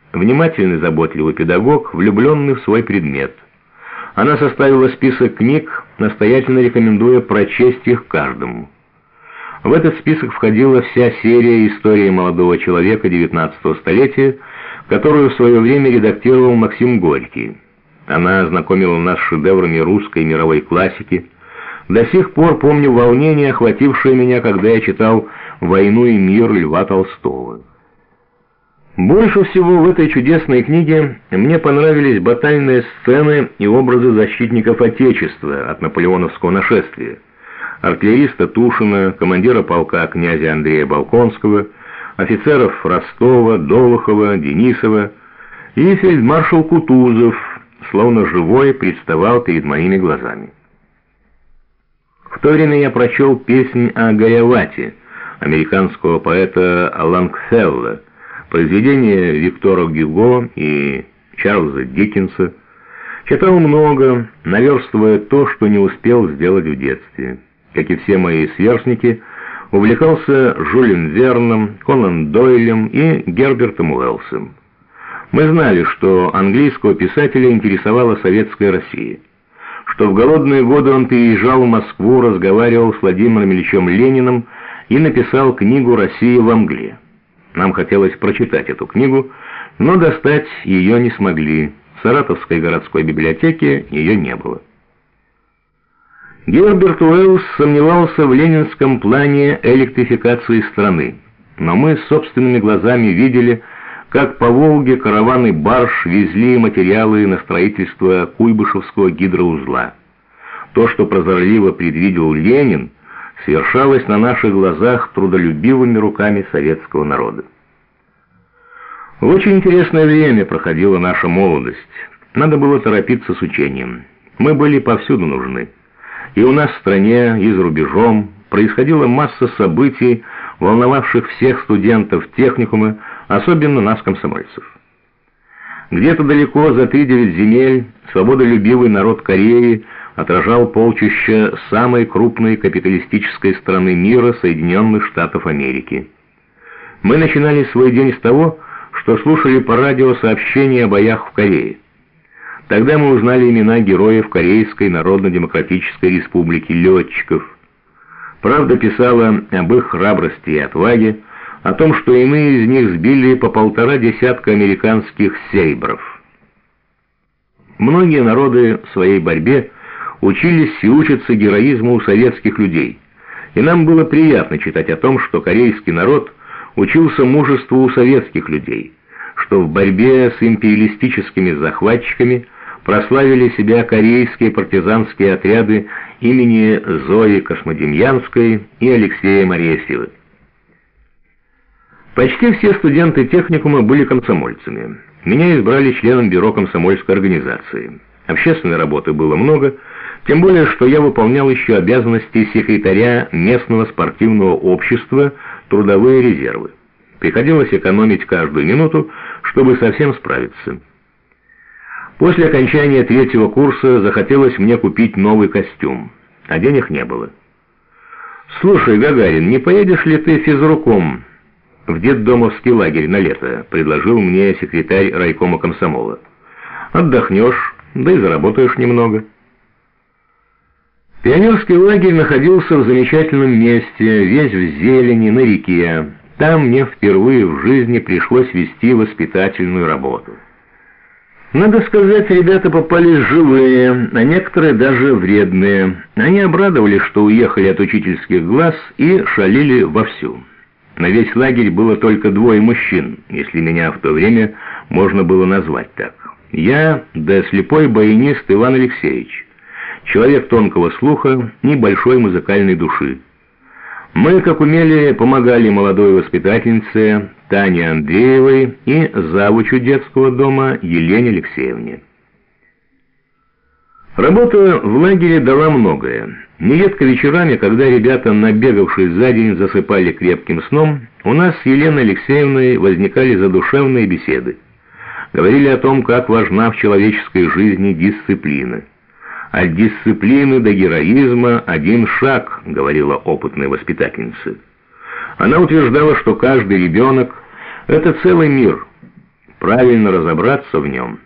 внимательный, заботливый педагог, влюбленный в свой предмет. Она составила список книг, настоятельно рекомендуя прочесть их каждому. В этот список входила вся серия «Истории молодого человека XIX столетия», которую в свое время редактировал Максим Горький. Она ознакомила нас с шедеврами русской и мировой классики. До сих пор помню волнение, охватившее меня, когда я читал «Войну и мир» Льва Толстого. Больше всего в этой чудесной книге мне понравились батальные сцены и образы защитников Отечества от наполеоновского нашествия, артиллериста Тушина, командира полка князя Андрея Болконского, офицеров Ростова, Долохова, Денисова и фельдмаршал Кутузов, словно живой, представал перед моими глазами. В то время я прочел «Песнь о Гаявате» американского поэта Лонгфелло, произведения Виктора Гюго и Чарльза Диккенса, читал много, наверстывая то, что не успел сделать в детстве. Как и все мои сверстники, увлекался Жюлем Верном, Конан Дойлем и Гербертом Уэллсом. Мы знали, что английского писателя интересовала советская Россия, что в голодные годы он переезжал в Москву, разговаривал с Владимиром Ильичем Лениным и написал книгу «Россия во мгле». Нам хотелось прочитать эту книгу, но достать ее не смогли. В Саратовской городской библиотеке ее не было. Герберт Уэллс сомневался в ленинском плане электрификации страны, но мы собственными глазами видели, как по Волге караваны барж везли материалы на строительство Куйбышевского гидроузла. То, что прозорливо предвидел Ленин, совершалось на наших глазах трудолюбивыми руками советского народа. В очень интересное время проходила наша молодость. Надо было торопиться с учением. Мы были повсюду нужны. И у нас в стране, и за рубежом происходила масса событий, волновавших всех студентов техникума, особенно нас, комсомольцев. Где-то далеко за 3-9 земель свободолюбивый народ Кореи отражал полчища самой крупной капиталистической страны мира, Соединенных Штатов Америки. Мы начинали свой день с того, что слушали по радио сообщения о боях в Корее. Тогда мы узнали имена героев Корейской Народно-Демократической Республики, летчиков. Правда писала об их храбрости и отваге, о том, что иные из них сбили по 1,5 десятка американских «Сейбров». Многие народы в своей борьбе учились и учатся героизму у советских людей, и нам было приятно читать о том, что корейский народ учился мужеству у советских людей, что в борьбе с империалистическими захватчиками прославили себя корейские партизанские отряды имени Зои Космодемьянской и Алексея Моресьева. Почти все студенты техникума были комсомольцами. Меня избрали членом бюро комсомольской организации. Общественной работы было много, тем более, что я выполнял еще обязанности секретаря местного спортивного общества «Трудовые резервы». Приходилось экономить каждую минуту, чтобы совсем справиться. После окончания 3-го курса захотелось мне купить новый костюм, а денег не было. «Слушай, Гагарин, не поедешь ли ты физруком в детдомовский лагерь на лето?» — предложил мне секретарь райкома комсомола. «Отдохнешь, да и заработаешь немного». Пионерский лагерь находился в замечательном месте, весь в зелени, на реке. Там мне впервые в жизни пришлось вести воспитательную работу. Надо сказать, ребята попались живые, а некоторые даже вредные. Они обрадовались, что уехали от учительских глаз, и шалили вовсю. На весь лагерь было только 2 мужчин, если меня в то время можно было назвать так. Я, да слепой баянист Иван Алексеевич. Человек тонкого слуха и большой музыкальной души. Мы, как умели, помогали молодой воспитательнице Тане Андреевой и завучу детского дома Елене Алексеевне. Работа в лагере дала многое. Нередко вечерами, когда ребята, набегавшись за день, засыпали крепким сном, у нас с Еленой Алексеевной возникали задушевные беседы. Говорили о том, как важна в человеческой жизни дисциплина. «От дисциплины до героизма 1 шаг», — говорила опытная воспитательница. Она утверждала, что каждый ребенок — это целый мир. правильно разобраться в нем